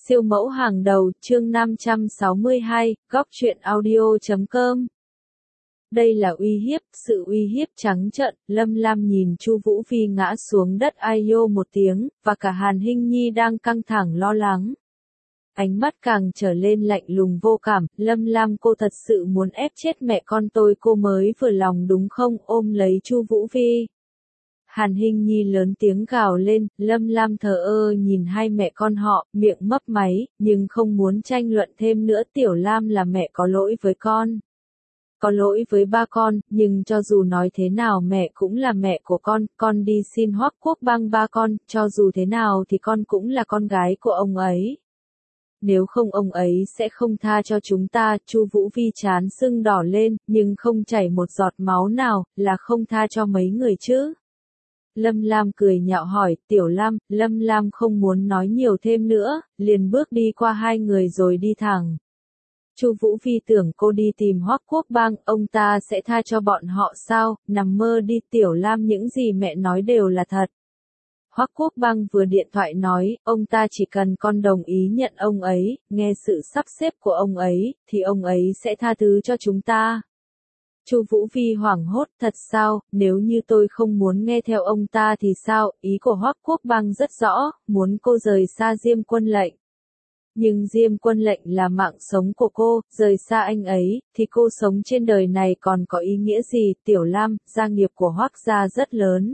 Siêu mẫu hàng đầu, chương 562, góc truyện audio.com. Đây là uy hiếp, sự uy hiếp trắng trợn. Lâm Lam nhìn Chu Vũ Phi ngã xuống đất ai ô một tiếng, và cả Hàn Hinh Nhi đang căng thẳng lo lắng. Ánh mắt càng trở lên lạnh lùng vô cảm. Lâm Lam, cô thật sự muốn ép chết mẹ con tôi, cô mới vừa lòng đúng không? Ôm lấy Chu Vũ Phi. Hàn Hinh Nhi lớn tiếng gào lên. Lâm Lam thờ ơ nhìn hai mẹ con họ, miệng mấp máy, nhưng không muốn tranh luận thêm nữa. Tiểu Lam là mẹ có lỗi với con, có lỗi với ba con, nhưng cho dù nói thế nào mẹ cũng là mẹ của con đi xin Hoắc Quốc Bang ba con, cho dù thế nào thì con cũng là con gái của ông ấy. Nếu không ông ấy sẽ không tha cho chúng ta. Chu Vũ Vi trán sưng đỏ lên, nhưng không chảy một giọt máu nào, là không tha cho mấy người chứ? Lâm Lam cười nhạo hỏi. Tiểu Lam. Lâm Lam không muốn nói nhiều thêm nữa, liền bước đi qua hai người rồi đi thẳng. Chu Vũ Vi tưởng cô đi tìm Hoắc Quốc Bang, ông ta sẽ tha cho bọn họ sao? Nằm mơ đi. Tiểu Lam, những gì mẹ nói đều là thật. Hoắc Quốc Bang vừa điện thoại nói, ông ta chỉ cần con đồng ý nhận ông ấy, nghe sự sắp xếp của ông ấy, thì ông ấy sẽ tha thứ cho chúng ta. Chu Vũ Vi hoảng hốt. Thật sao? Nếu như tôi không muốn nghe theo ông ta thì sao? Ý của Hoắc Quốc Bang rất rõ, muốn cô rời xa Diêm Quân Lệnh. Nhưng Diêm Quân Lệnh là mạng sống của cô, rời xa anh ấy, thì cô sống trên đời này còn có ý nghĩa gì? Tiểu Lam, gia nghiệp của Hoắc gia rất lớn.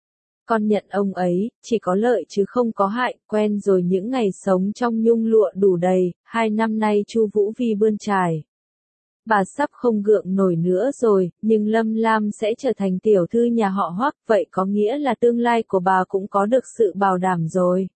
Con nhận ông ấy, chỉ có lợi chứ không có hại. Quen rồi những ngày sống trong nhung lụa đủ đầy, 2 năm nay Chu Vũ Vi bươn trải. Bà sắp không gượng nổi nữa rồi, nhưng Lâm Lam sẽ trở thành tiểu thư nhà họ Hoắc, vậy có nghĩa là tương lai của bà cũng có được sự bảo đảm rồi.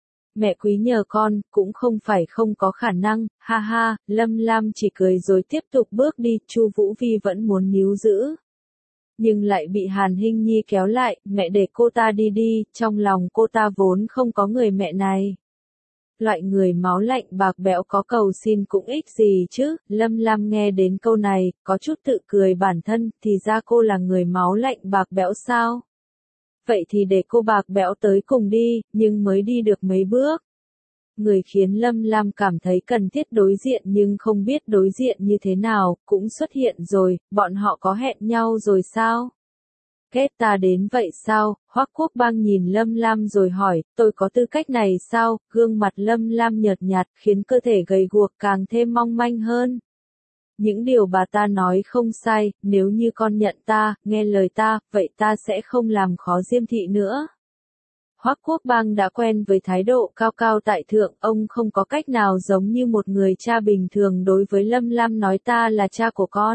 Mẹ quý nhờ con, cũng không phải không có khả năng, ha ha. Lâm Lam chỉ cười rồi tiếp tục bước đi. Chu Vũ Vi vẫn muốn níu giữ, nhưng lại bị Hàn Hinh Nhi kéo lại. Mẹ để cô ta đi đi, trong lòng cô ta vốn không có người mẹ này. Loại người máu lạnh bạc bẽo có cầu xin cũng ích gì chứ? Lâm Lam nghe đến câu này, có chút tự cười bản thân, thì ra cô là người máu lạnh bạc bẽo sao? Vậy thì để cô bạc bẽo tới cùng đi, nhưng mới đi được mấy bước. Người khiến Lâm Lam cảm thấy cần thiết đối diện nhưng không biết đối diện như thế nào, cũng xuất hiện rồi. Bọn họ có hẹn nhau rồi sao? Kết ta đến vậy sao? Hoắc Quốc Bang nhìn Lâm Lam rồi hỏi, tôi có tư cách này sao? Gương mặt Lâm Lam nhợt nhạt, khiến cơ thể gầy guộc càng thêm mong manh hơn. Những điều bà ta nói không sai, nếu như con nhận ta, nghe lời ta, vậy ta sẽ không làm khó Diêm thị nữa. Hoắc Quốc Bang đã quen với thái độ cao cao tại thượng, ông không có cách nào giống như một người cha bình thường đối với Lâm Lam nói ta là cha của con.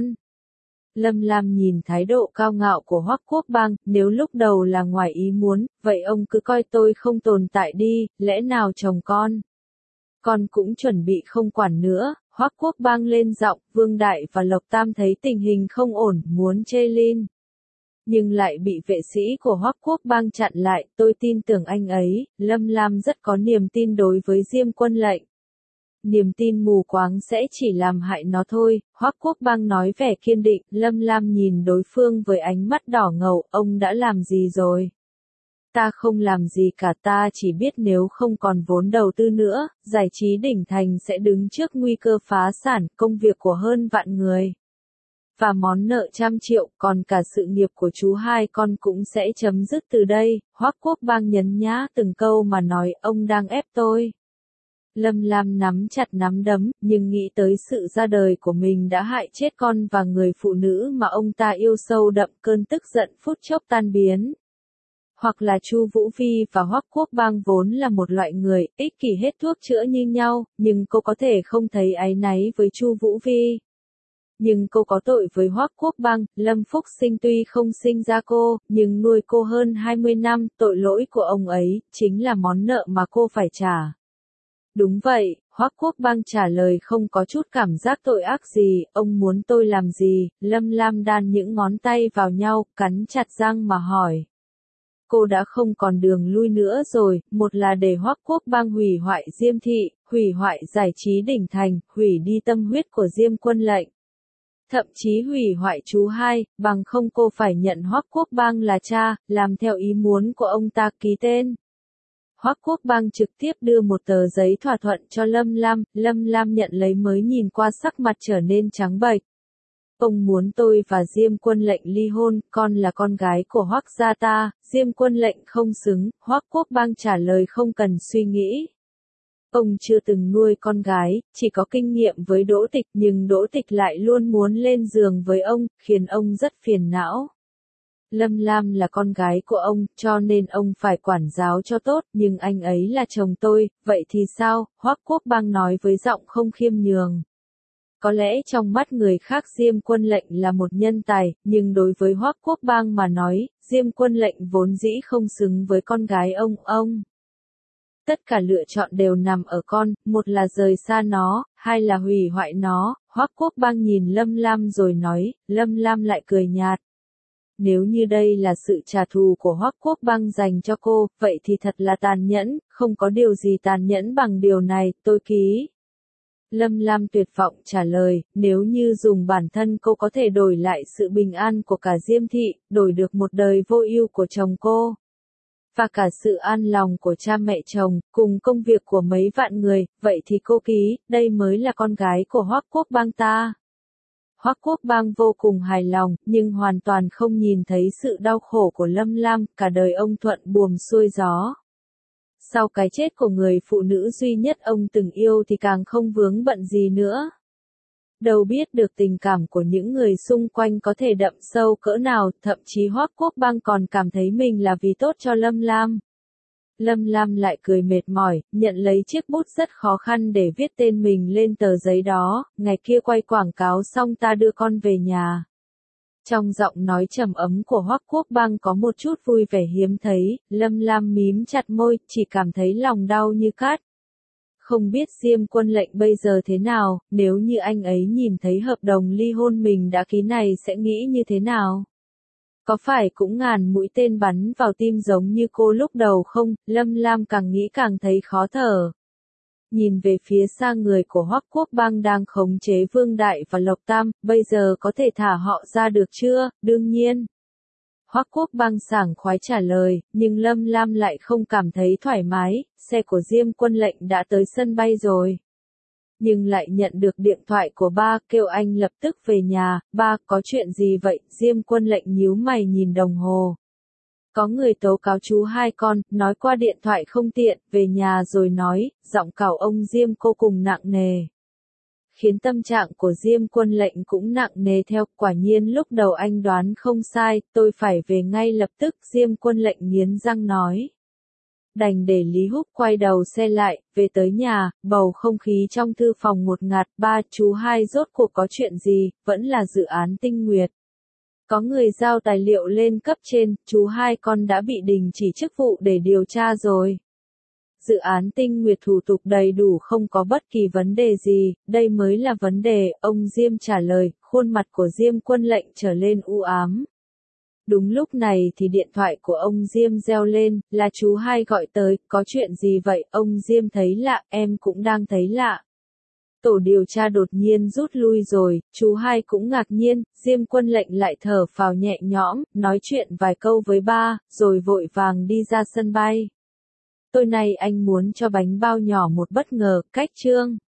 Lâm Lam nhìn thái độ cao ngạo của Hoắc Quốc Bang, nếu lúc đầu là ngoài ý muốn, vậy ông cứ coi tôi không tồn tại đi, lẽ nào chồng con cũng chuẩn bị không quản nữa. Hoắc Quốc Bang lên giọng. Vương Đại và Lộc Tam thấy tình hình không ổn, muốn chê lên, nhưng lại bị vệ sĩ của Hoắc Quốc Bang chặn lại. Tôi tin tưởng anh ấy. Lâm Lam rất có niềm tin đối với Diêm Quân Lệnh. Niềm tin mù quáng sẽ chỉ làm hại nó thôi. Hoắc Quốc Bang nói vẻ kiên định. Lâm Lam nhìn đối phương với ánh mắt đỏ ngầu. Ông đã làm gì rồi? Ta không làm gì cả, ta chỉ biết nếu không còn vốn đầu tư nữa, giải trí đỉnh thành sẽ đứng trước nguy cơ phá sản, công việc của hơn vạn người. Và món nợ trăm triệu, còn cả sự nghiệp của chú hai con cũng sẽ chấm dứt từ đây. Hoắc Quốc Bang nhấn nhá từng câu mà nói, ông đang ép tôi. Lâm Lam nắm chặt nắm đấm, nhưng nghĩ tới sự ra đời của mình đã hại chết con và người phụ nữ mà ông ta yêu sâu đậm, cơn tức giận phút chốc tan biến. Hoặc là Chu Vũ Vi và Hoắc Quốc Bang vốn là một loại người ích kỷ hết thuốc chữa như nhau, nhưng cô có thể không thấy áy náy với Chu Vũ Vi. Nhưng cô có tội với Hoắc Quốc Bang. Lâm Phúc Sinh tuy không sinh ra cô, nhưng nuôi cô hơn 20 năm, tội lỗi của ông ấy chính là món nợ mà cô phải trả. Đúng vậy, Hoắc Quốc Bang trả lời không có chút cảm giác tội ác gì. Ông muốn tôi làm gì? Lâm Lam đan những ngón tay vào nhau, cắn chặt răng mà hỏi. Cô đã không còn đường lui nữa rồi, một là để Hoắc Quốc Bang hủy hoại Diêm thị, hủy hoại giải trí đỉnh thành, hủy đi tâm huyết của Diêm Quân Lệnh. Thậm chí hủy hoại chú hai, bằng không cô phải nhận Hoắc Quốc Bang là cha, làm theo ý muốn của ông ta, ký tên. Hoắc Quốc Bang trực tiếp đưa một tờ giấy thỏa thuận cho Lâm Lam nhận lấy mới nhìn qua sắc mặt trở nên trắng bệch. Ông muốn tôi và Diêm Quân Lệnh ly hôn, con là con gái của Hoắc gia ta, Diêm Quân Lệnh không xứng, Hoắc Quốc Bang trả lời không cần suy nghĩ. Ông chưa từng nuôi con gái, chỉ có kinh nghiệm với Đỗ Tịch nhưng Đỗ Tịch lại luôn muốn lên giường với ông, khiến ông rất phiền não. Lâm Lam là con gái của ông, cho nên ông phải quản giáo cho tốt, nhưng anh ấy là chồng tôi, vậy thì sao? Hoắc Quốc Bang nói với giọng không khiêm nhường. Có lẽ trong mắt người khác Diêm Quân Lệnh là một nhân tài, nhưng đối với Hoắc Quốc Bang mà nói, Diêm Quân Lệnh vốn dĩ không xứng với con gái ông. Tất cả lựa chọn đều nằm ở con, một là rời xa nó, hai là hủy hoại nó. Hoắc Quốc Bang nhìn Lâm Lam rồi nói, Lâm Lam lại cười nhạt. Nếu như đây là sự trả thù của Hoắc Quốc Bang dành cho cô, vậy thì thật là tàn nhẫn, không có điều gì tàn nhẫn bằng điều này, tôi ký. Lâm Lam tuyệt vọng trả lời, nếu như dùng bản thân cô có thể đổi lại sự bình an của cả Diêm thị, đổi được một đời vô ưu của chồng cô. Và cả sự an lòng của cha mẹ chồng, cùng công việc của mấy vạn người, vậy thì cô ký, đây mới là con gái của Hoắc Quốc Bang ta. Hoắc Quốc Bang vô cùng hài lòng, nhưng hoàn toàn không nhìn thấy sự đau khổ của Lâm Lam, cả đời ông thuận buồm xuôi gió. Sau cái chết của người phụ nữ duy nhất ông từng yêu thì càng không vướng bận gì nữa. Đâu biết được tình cảm của những người xung quanh có thể đậm sâu cỡ nào, thậm chí Hoắc Quốc Bang còn cảm thấy mình là vì tốt cho Lâm Lam. Lâm Lam lại cười mệt mỏi, nhận lấy chiếc bút rất khó khăn để viết tên mình lên tờ giấy đó, ngày kia quay quảng cáo xong ta đưa con về nhà. Trong giọng nói trầm ấm của Hoắc Quốc Bang có một chút vui vẻ hiếm thấy, Lâm Lam mím chặt môi, chỉ cảm thấy lòng đau như cát. Không biết Diêm Quân Lệnh bây giờ thế nào, nếu như anh ấy nhìn thấy hợp đồng ly hôn mình đã ký này sẽ nghĩ như thế nào? Có phải cũng ngàn mũi tên bắn vào tim giống như cô lúc đầu không? Lâm Lam càng nghĩ càng thấy khó thở. Nhìn về phía xa người của Hoắc Quốc Bang đang khống chế Vương Đại và Lộc Tam, bây giờ có thể thả họ ra được chưa? Đương nhiên. Hoắc Quốc Bang sảng khoái trả lời, nhưng Lâm Lam lại không cảm thấy thoải mái, xe của Diêm Quân Lệnh đã tới sân bay rồi. Nhưng lại nhận được điện thoại của ba, kêu anh lập tức về nhà. Ba, có chuyện gì vậy? Diêm Quân Lệnh nhíu mày nhìn đồng hồ. Có người tố cáo chú hai con, nói qua điện thoại không tiện, về nhà rồi nói, giọng cào ông Diêm vô cùng nặng nề. Khiến tâm trạng của Diêm Quân Lệnh cũng nặng nề theo, quả nhiên lúc đầu anh đoán không sai, tôi phải về ngay lập tức, Diêm Quân Lệnh nghiến răng nói. Đành để Lý Húc quay đầu xe lại, về tới nhà, bầu không khí trong thư phòng một ngạt. Ba, chú hai rốt cuộc có chuyện gì, vẫn là dự án Tinh Nguyệt. Có người giao tài liệu lên cấp trên, chú hai con đã bị đình chỉ chức vụ để điều tra rồi. Dự án Tinh Nguyệt thủ tục đầy đủ không có bất kỳ vấn đề gì, đây mới là vấn đề, ông Diêm trả lời, khuôn mặt của Diêm Quân Lệnh trở lên u ám. Đúng lúc này thì điện thoại của ông Diêm reo lên, là chú hai gọi tới, có chuyện gì vậy? Ông Diêm thấy lạ, em cũng đang thấy lạ. Tổ điều tra đột nhiên rút lui rồi, chú hai cũng ngạc nhiên, Diêm Quân Lệnh lại thở phào nhẹ nhõm, nói chuyện vài câu với ba, rồi vội vàng đi ra sân bay. Tối nay anh muốn cho bánh bao nhỏ một bất ngờ, cách chương.